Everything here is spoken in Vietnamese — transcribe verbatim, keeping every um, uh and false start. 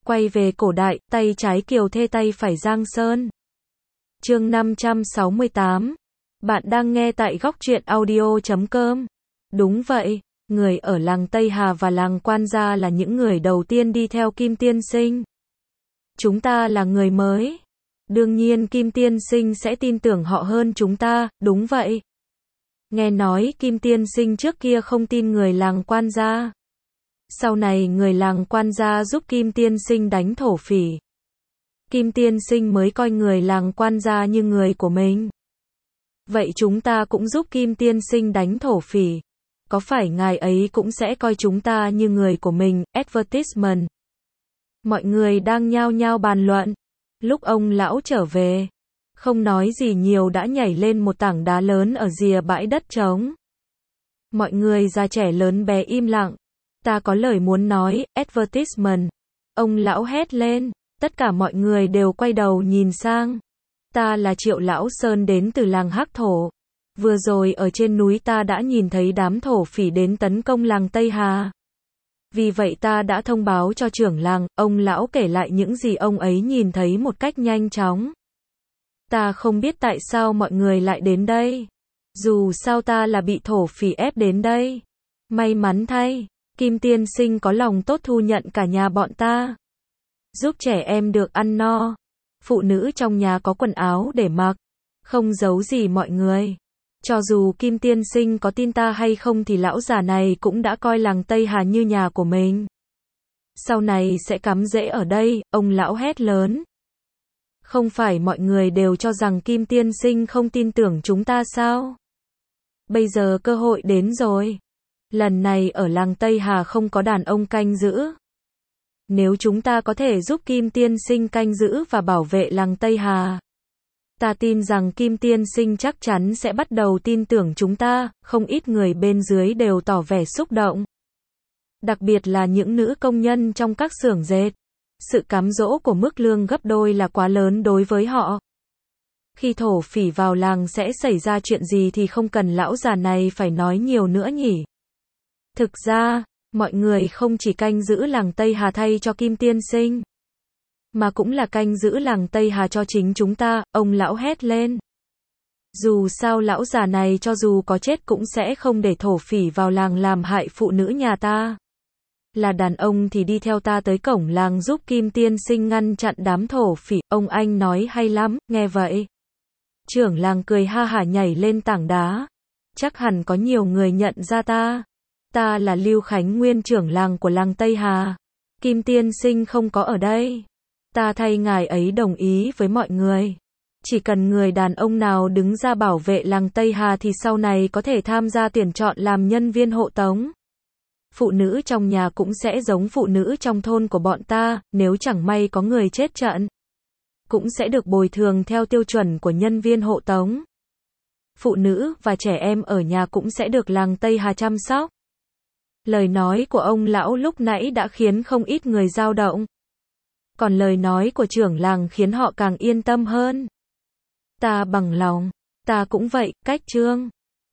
Quay về cổ đại, tay trái Kiều Thê tay phải Giang Sơn. Chương năm trăm sáu mươi tám. Bạn đang nghe tại góc truyện audio chấm com. Đúng vậy, người ở làng Tây Hà và làng Quan Gia là những người đầu tiên đi theo Kim Tiên Sinh. Chúng ta là người mới. Đương nhiên Kim Tiên Sinh sẽ tin tưởng họ hơn chúng ta, đúng vậy. Nghe nói Kim Tiên Sinh trước kia không tin người làng Quan Gia. Sau này người làng Quan Gia giúp Kim Tiên Sinh đánh thổ phỉ. Kim Tiên Sinh mới coi người làng Quan Gia như người của mình. Vậy chúng ta cũng giúp Kim Tiên Sinh đánh thổ phỉ. Có phải ngài ấy cũng sẽ coi chúng ta như người của mình? Advertisement. Mọi người đang nhao nhao bàn luận. Lúc ông lão trở về, không nói gì nhiều đã nhảy lên một tảng đá lớn ở rìa bãi đất trống. Mọi người già trẻ lớn bé im lặng. Ta có lời muốn nói, advertisement. Ông lão hét lên, tất cả mọi người đều quay đầu nhìn sang. Ta là Triệu Lão Sơn đến từ làng Hắc Thổ. Vừa rồi ở trên núi ta đã nhìn thấy đám thổ phỉ đến tấn công làng Tây Hà. Vì vậy ta đã thông báo cho trưởng làng, ông lão kể lại những gì ông ấy nhìn thấy một cách nhanh chóng. Ta không biết tại sao mọi người lại đến đây. Dù sao ta là bị thổ phỉ ép đến đây. May mắn thay, Kim Tiên Sinh có lòng tốt thu nhận cả nhà bọn ta. Giúp trẻ em được ăn no. Phụ nữ trong nhà có quần áo để mặc. Không giấu gì mọi người. Cho dù Kim Tiên Sinh có tin ta hay không thì lão già này cũng đã coi làng Tây Hà như nhà của mình. Sau này sẽ cắm rễ ở đây, ông lão hét lớn. Không phải mọi người đều cho rằng Kim Tiên Sinh không tin tưởng chúng ta sao? Bây giờ cơ hội đến rồi. Lần này ở làng Tây Hà không có đàn ông canh giữ. Nếu chúng ta có thể giúp Kim Tiên Sinh canh giữ và bảo vệ làng Tây Hà, ta tin rằng Kim Tiên Sinh chắc chắn sẽ bắt đầu tin tưởng chúng ta. Không ít người bên dưới đều tỏ vẻ xúc động. Đặc biệt là những nữ công nhân trong các xưởng dệt. Sự cám dỗ của mức lương gấp đôi là quá lớn đối với họ. Khi thổ phỉ vào làng sẽ xảy ra chuyện gì thì không cần lão già này phải nói nhiều nữa nhỉ. Thực ra, mọi người không chỉ canh giữ làng Tây Hà thay cho Kim Tiên Sinh, mà cũng là canh giữ làng Tây Hà cho chính chúng ta, ông lão hét lên. Dù sao lão già này cho dù có chết cũng sẽ không để thổ phỉ vào làng làm hại phụ nữ nhà ta. Là đàn ông thì đi theo ta tới cổng làng giúp Kim Tiên Sinh ngăn chặn đám thổ phỉ, ông anh nói hay lắm, nghe vậy. Trưởng làng cười ha hả nhảy lên tảng đá. Chắc hẳn có nhiều người nhận ra ta. Ta là Lưu Khánh Nguyên trưởng làng của làng Tây Hà. Kim Tiên Sinh không có ở đây. Ta thay ngài ấy đồng ý với mọi người. Chỉ cần người đàn ông nào đứng ra bảo vệ làng Tây Hà thì sau này có thể tham gia tuyển chọn làm nhân viên hộ tống. Phụ nữ trong nhà cũng sẽ giống phụ nữ trong thôn của bọn ta, nếu chẳng may có người chết trận, cũng sẽ được bồi thường theo tiêu chuẩn của nhân viên hộ tống. Phụ nữ và trẻ em ở nhà cũng sẽ được làng Tây Hà chăm sóc. Lời nói của ông lão lúc nãy đã khiến không ít người dao động. Còn lời nói của trưởng làng khiến họ càng yên tâm hơn. Ta bằng lòng, ta cũng vậy, cách trương.